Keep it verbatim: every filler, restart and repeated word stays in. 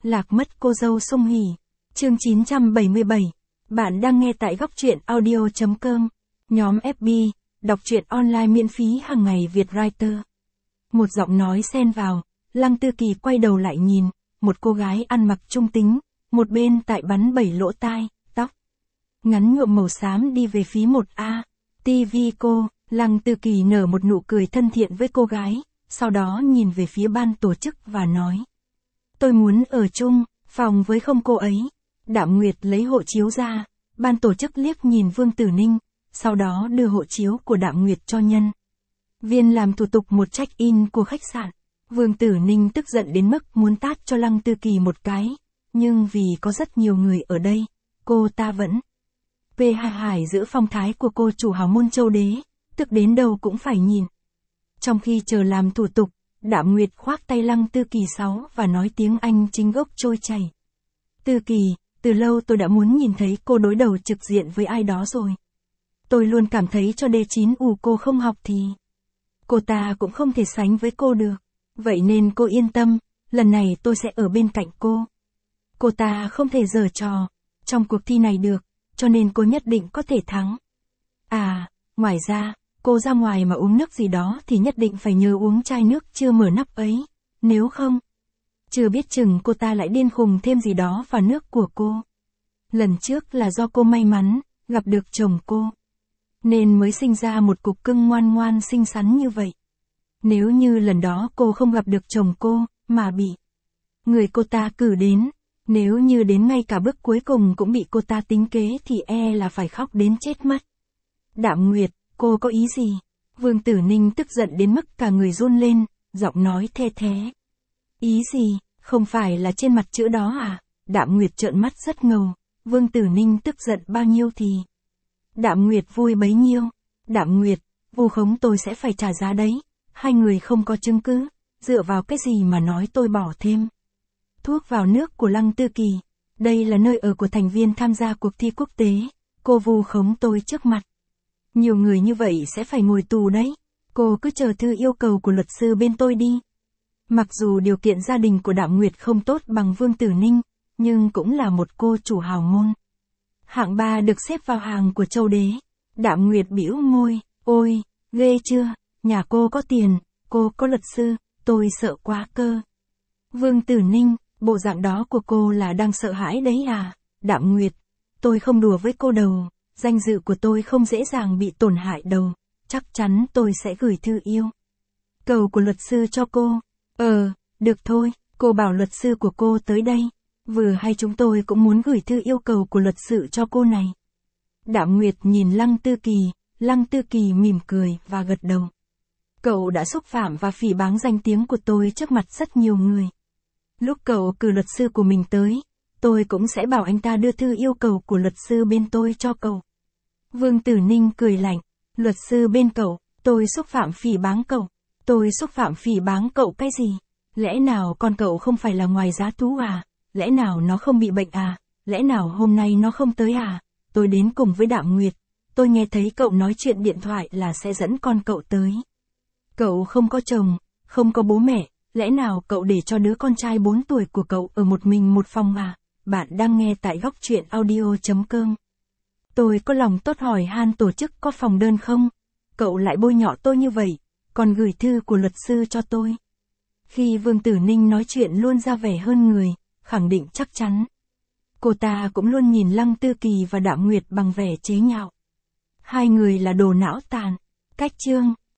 Lạc mất cô dâu Song Hỷ. Chương chín trăm bảy mươi bảy. Bạn đang nghe tại góc truyện audio chấm com. Nhóm ép bê, đọc truyện online miễn phí hàng ngày Việt Writer. Một giọng nói xen vào, Lăng Tư Kỳ quay đầu lại nhìn, một cô gái ăn mặc trung tính, một bên tại bắn bảy lỗ tai, tóc ngắn nhuộm màu xám đi về phía một A. ti vi cô, Lăng Tư Kỳ nở một nụ cười thân thiện với cô gái, sau đó nhìn về phía ban tổ chức và nói. Tôi muốn ở chung phòng với không cô ấy. Đạm Nguyệt lấy hộ chiếu ra, ban tổ chức liếc nhìn Vương Tử Ninh, sau đó đưa hộ chiếu của Đạm Nguyệt cho nhân viên làm thủ tục một check-in của khách sạn. Vương Tử Ninh tức giận đến mức muốn tát cho Lăng Tư Kỳ một cái, nhưng vì có rất nhiều người ở đây, cô ta vẫn pê hai hải giữ phong thái của cô chủ hào môn Châu Đế, tức đến đâu cũng phải nhìn. Trong khi chờ làm thủ tục, Đạm Nguyệt khoác tay Lăng Tư Kỳ sáu và nói tiếng Anh chính gốc trôi chảy. Tư Kỳ, từ lâu tôi đã muốn nhìn thấy cô đối đầu trực diện với ai đó rồi. Tôi luôn cảm thấy cho đê chín U cô không học thì cô ta cũng không thể sánh với cô được. Vậy nên cô yên tâm, lần này tôi sẽ ở bên cạnh cô. Cô ta không thể giở trò trong cuộc thi này được, cho nên cô nhất định có thể thắng. À, ngoài ra, cô ra ngoài mà uống nước gì đó thì nhất định phải nhớ uống chai nước chưa mở nắp ấy, nếu không, chưa biết chừng cô ta lại điên khùng thêm gì đó vào nước của cô. Lần trước là do cô may mắn, gặp được chồng cô, nên mới sinh ra một cục cưng ngoan ngoan xinh xắn như vậy. Nếu như lần đó cô không gặp được chồng cô, mà bị người cô ta cử đến, nếu như đến ngay cả bước cuối cùng cũng bị cô ta tính kế thì e là phải khóc đến chết mất. Đạm Nguyệt, cô có ý gì? Vương Tử Ninh tức giận đến mức cả người run lên, giọng nói the thé. Ý gì, không phải là trên mặt chữ đó à? Đạm Nguyệt trợn mắt rất ngầu, Vương Tử Ninh tức giận bao nhiêu thì Đạm Nguyệt vui bấy nhiêu. Đạm Nguyệt, vu khống tôi sẽ phải trả giá đấy, hai người không có chứng cứ, dựa vào cái gì mà nói tôi bỏ thêm thuốc vào nước của Lăng Tư Kỳ. Đây là nơi ở của thành viên tham gia cuộc thi quốc tế, cô vu khống tôi trước mặt nhiều người như vậy sẽ phải ngồi tù đấy. Cô cứ chờ thư yêu cầu của luật sư bên tôi đi. Mặc dù điều kiện gia đình của Đạm Nguyệt không tốt bằng Vương Tử Ninh, nhưng cũng là một cô chủ hào môn hạng ba được xếp vào hàng của Châu Đế. Đạm Nguyệt bĩu môi, ôi, ghê chưa, nhà cô có tiền, cô có luật sư, tôi sợ quá cơ. Vương Tử Ninh, bộ dạng đó của cô là đang sợ hãi đấy à? Đạm Nguyệt, tôi không đùa với cô đâu, danh dự của tôi không dễ dàng bị tổn hại đâu, chắc chắn tôi sẽ gửi thư yêu cầu của luật sư cho cô. Ờ, được thôi, cô bảo luật sư của cô tới đây. Vừa hay chúng tôi cũng muốn gửi thư yêu cầu của luật sư cho cô này. Đạm Nguyệt nhìn Lăng Tư Kỳ, Lăng Tư Kỳ mỉm cười và gật đầu. Cậu đã xúc phạm và phỉ báng danh tiếng của tôi trước mặt rất nhiều người. Lúc cậu cử luật sư của mình tới, tôi cũng sẽ bảo anh ta đưa thư yêu cầu của luật sư bên tôi cho cậu. Vương Tử Ninh cười lạnh, luật sư bên cậu, tôi xúc phạm phỉ báng cậu. Tôi xúc phạm phỉ báng cậu cái gì? Lẽ nào con cậu không phải là ngoài giá thú à? Lẽ nào nó không bị bệnh à? Lẽ nào hôm nay nó không tới à? Tôi đến cùng với Đạm Nguyệt, tôi nghe thấy cậu nói chuyện điện thoại là sẽ dẫn con cậu tới. Cậu không có chồng, không có bố mẹ, lẽ nào cậu để cho đứa con trai bốn tuổi của cậu ở một mình một phòng à? Bạn đang nghe tại góc truyện audio chấm com. Tôi có lòng tốt hỏi han tổ chức có phòng đơn không? Cậu lại bôi nhọ tôi như vậy, còn gửi thư của luật sư cho tôi. Khi Vương Tử Ninh nói chuyện luôn ra vẻ hơn người, khẳng định chắc chắn. Cô ta cũng luôn nhìn Lăng Tư Kỳ và Đạm Nguyệt bằng vẻ chế nhạo. Hai người là đồ não tàn. Cách chương